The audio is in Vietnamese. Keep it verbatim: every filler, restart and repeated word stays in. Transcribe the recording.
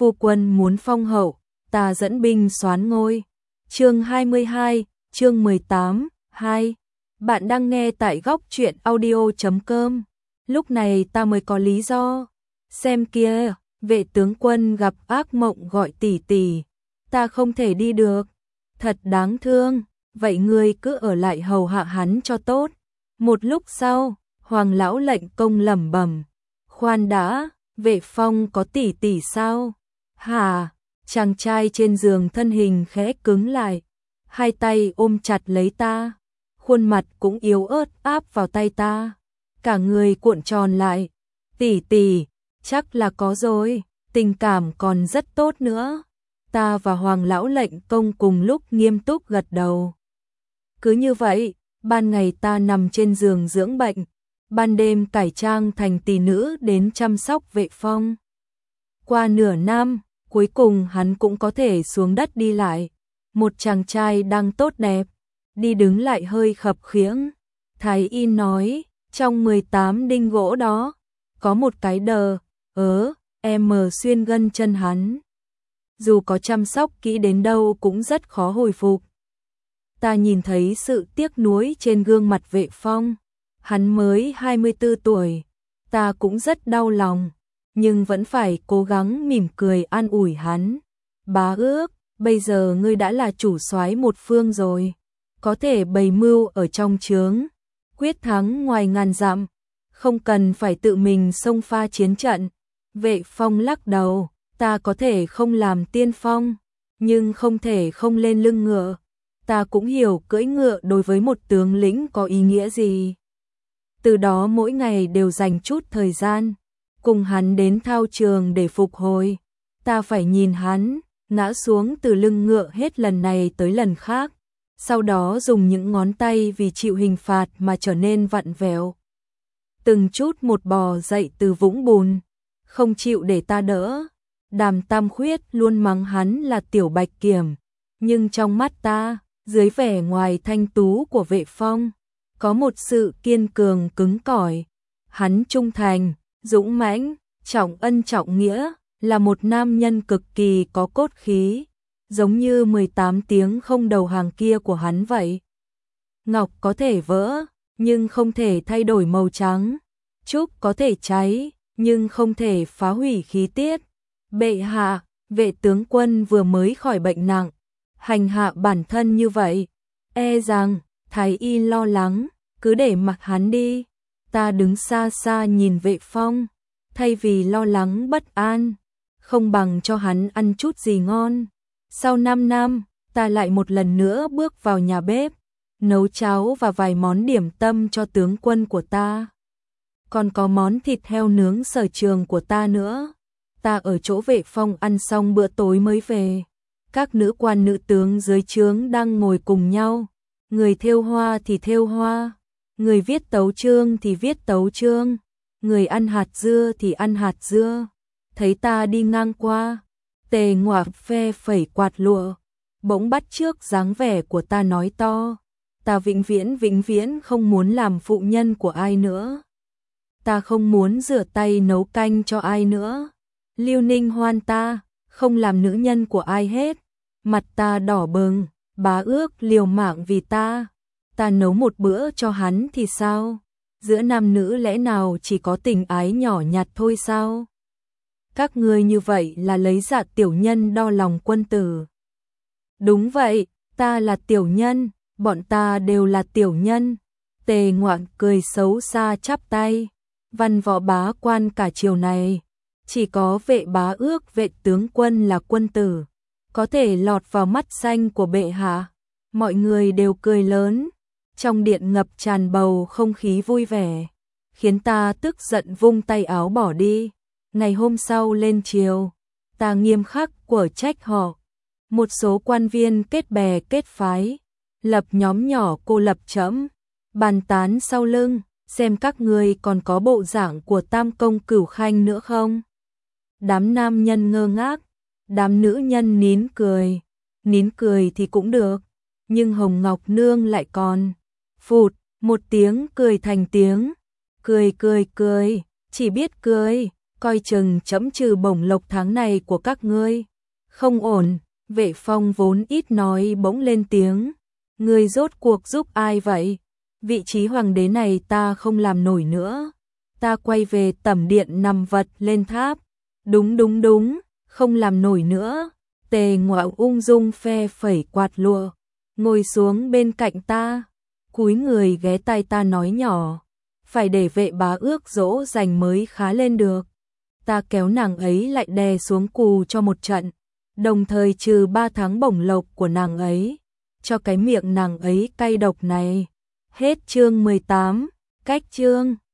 phu quân muốn phong hậu, ta dẫn binh soán ngôi. Chương hai mươi hai, chương mười tám, hai. Bạn đang nghe tại góc truyện audio chấm com. Lúc này ta mới có lý do. Xem kia, vệ tướng quân gặp ác mộng gọi tỷ tỷ. Ta không thể đi được. Thật đáng thương. Vậy ngươi cứ ở lại hầu hạ hắn cho tốt. Một lúc sau, Hoàng lão lệnh công lẩm bẩm. Khoan đã, Vệ Phong có tỷ tỷ sao? Hả? Chàng trai trên giường thân hình khẽ cứng lại. Hai tay ôm chặt lấy ta. Khuôn mặt cũng yếu ớt áp vào tay ta. Cả người cuộn tròn lại. Tỷ tỷ, chắc là có rồi. Tình cảm còn rất tốt nữa. Ta và Hoàng lão lệnh công cùng lúc nghiêm túc gật đầu. Cứ như vậy, ban ngày ta nằm trên giường dưỡng bệnh, ban đêm cải trang thành tỷ nữ đến chăm sóc Vệ Phong. Qua nửa năm, cuối cùng hắn cũng có thể xuống đất đi lại. Một chàng trai đang tốt đẹp, đi đứng lại hơi khập khiễng. Thái y nói, trong mười tám đinh gỗ đó, có một cái đờ, ớ, em xuyên gân chân hắn. Dù có chăm sóc kỹ đến đâu cũng rất khó hồi phục. Ta nhìn thấy sự tiếc nuối trên gương mặt Vệ Phong. Hắn mới hai mươi tư tuổi, ta cũng rất đau lòng, nhưng vẫn phải cố gắng mỉm cười an ủi hắn. Bá ước, bây giờ ngươi đã là chủ soái một phương rồi, có thể bày mưu ở trong trướng, quyết thắng ngoài ngàn dặm, không cần phải tự mình xông pha chiến trận. Vệ Phong lắc đầu, ta có thể không làm tiên phong, nhưng không thể không lên lưng ngựa. Ta cũng hiểu cưỡi ngựa đối với một tướng lĩnh có ý nghĩa gì. Từ đó mỗi ngày đều dành chút thời gian, cùng hắn đến thao trường để phục hồi. Ta phải nhìn hắn, ngã xuống từ lưng ngựa hết lần này tới lần khác. Sau đó dùng những ngón tay vì chịu hình phạt mà trở nên vặn vẹo. Từng chút một bò dậy từ vũng bùn, không chịu để ta đỡ. Đàm Tam Khuyết luôn mắng hắn là tiểu bạch kiểm, nhưng trong mắt ta, dưới vẻ ngoài thanh tú của Vệ Phong, có một sự kiên cường cứng cỏi. Hắn trung thành, dũng mãnh, trọng ân trọng nghĩa, là một nam nhân cực kỳ có cốt khí, giống như mười tám tiếng không đầu hàng kia của hắn vậy. Ngọc có thể vỡ, nhưng không thể thay đổi màu trắng. Trúc có thể cháy, nhưng không thể phá hủy khí tiết. Bệ hạ, Vệ tướng quân vừa mới khỏi bệnh nặng, hành hạ bản thân như vậy, e rằng Thái y lo lắng, cứ để mặc hắn đi. Ta đứng xa xa nhìn Vệ Phong, thay vì lo lắng bất an, không bằng cho hắn ăn chút gì ngon. Sau năm năm, ta lại một lần nữa bước vào nhà bếp, nấu cháo và vài món điểm tâm cho tướng quân của ta. Còn có món thịt heo nướng sở trường của ta nữa. Ta ở chỗ Vệ Phong ăn xong bữa tối mới về. Các nữ quan nữ tướng dưới trướng đang ngồi cùng nhau. Người thêu hoa thì thêu hoa, người viết tấu chương thì viết tấu chương, người ăn hạt dưa thì ăn hạt dưa. Thấy ta đi ngang qua, Tề Ngoạc phe phẩy quạt lụa, bỗng bắt chước dáng vẻ của ta nói to, ta vĩnh viễn vĩnh viễn không muốn làm phụ nhân của ai nữa. Ta không muốn rửa tay nấu canh cho ai nữa. Lưu Ninh Hoan ta, không làm nữ nhân của ai hết. Mặt ta đỏ bừng, bá ước liều mạng vì ta. Ta nấu một bữa cho hắn thì sao? Giữa nam nữ lẽ nào chỉ có tình ái nhỏ nhặt thôi sao? Các ngươi như vậy là lấy dạ tiểu nhân đo lòng quân tử. Đúng vậy, ta là tiểu nhân, bọn ta đều là tiểu nhân. Tề Ngoạn cười xấu xa chắp tay. Văn võ bá quan cả triều này, chỉ có Vệ bá ước Vệ tướng quân là quân tử, có thể lọt vào mắt xanh của bệ hạ. Mọi người đều cười lớn, trong điện ngập tràn bầu không khí vui vẻ, khiến ta tức giận vung tay áo bỏ đi. Ngày hôm sau lên triều, ta nghiêm khắc quở trách họ. Một số quan viên kết bè kết phái, lập nhóm nhỏ cô lập trẫm, bàn tán sau lưng, xem các ngươi còn có bộ dạng của Tam Công Cửu Khanh nữa không. Đám nam nhân ngơ ngác, đám nữ nhân nín cười. Nín cười thì cũng được, nhưng Hồng Ngọc Nương lại còn phụt một tiếng cười thành tiếng. Cười cười cười, chỉ biết cười, coi chừng chấm trừ bổng lộc tháng này của các ngươi. Không ổn, Vệ Phong vốn ít nói bỗng lên tiếng. Ngươi rốt cuộc giúp ai vậy? Vị trí hoàng đế này ta không làm nổi nữa. Ta quay về tẩm điện nằm vật lên tháp. Đúng đúng đúng, không làm nổi nữa. Tề Ngoạo ung dung phe phẩy quạt lụa, ngồi xuống bên cạnh ta, cúi người ghé tai ta nói nhỏ, phải để Vệ bá ước dỗ dành mới khá lên được. Ta kéo nàng ấy lại đè xuống cù cho một trận, đồng thời trừ ba tháng bổng lộc của nàng ấy, cho cái miệng nàng ấy cay độc này. Hết chương mười tám, cách chương